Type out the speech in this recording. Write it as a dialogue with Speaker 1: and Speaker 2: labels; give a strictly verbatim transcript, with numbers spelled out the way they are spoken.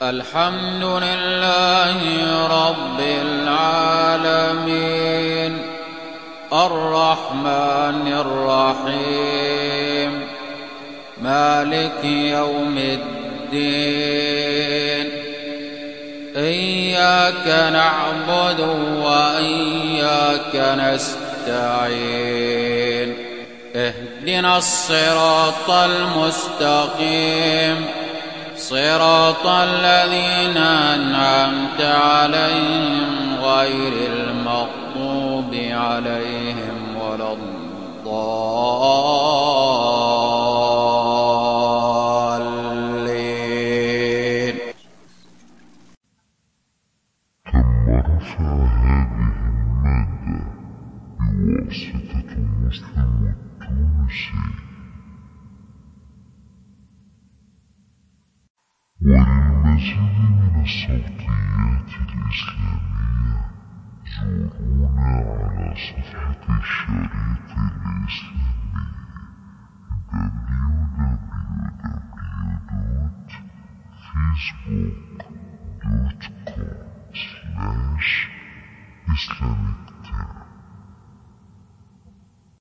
Speaker 1: الحمد لله رب العالمين الرحمن الرحيم مالك يوم الدين إياك نعبد وإياك نستعين اهدنا الصراط المستقيم صراط الذين أنعمت عليهم غير المغضوب عليهم ولا الضالين.
Speaker 2: تم رفع هذه المادة بواسطة مسلم التونسي، وللمزيد من الصوتيات الإسلامية زورونا على صفحة الشريط الإسلامي دبليو دبليو دبليو دوت فيسبوك دوت كوم سلاش إسلاميك تيرم.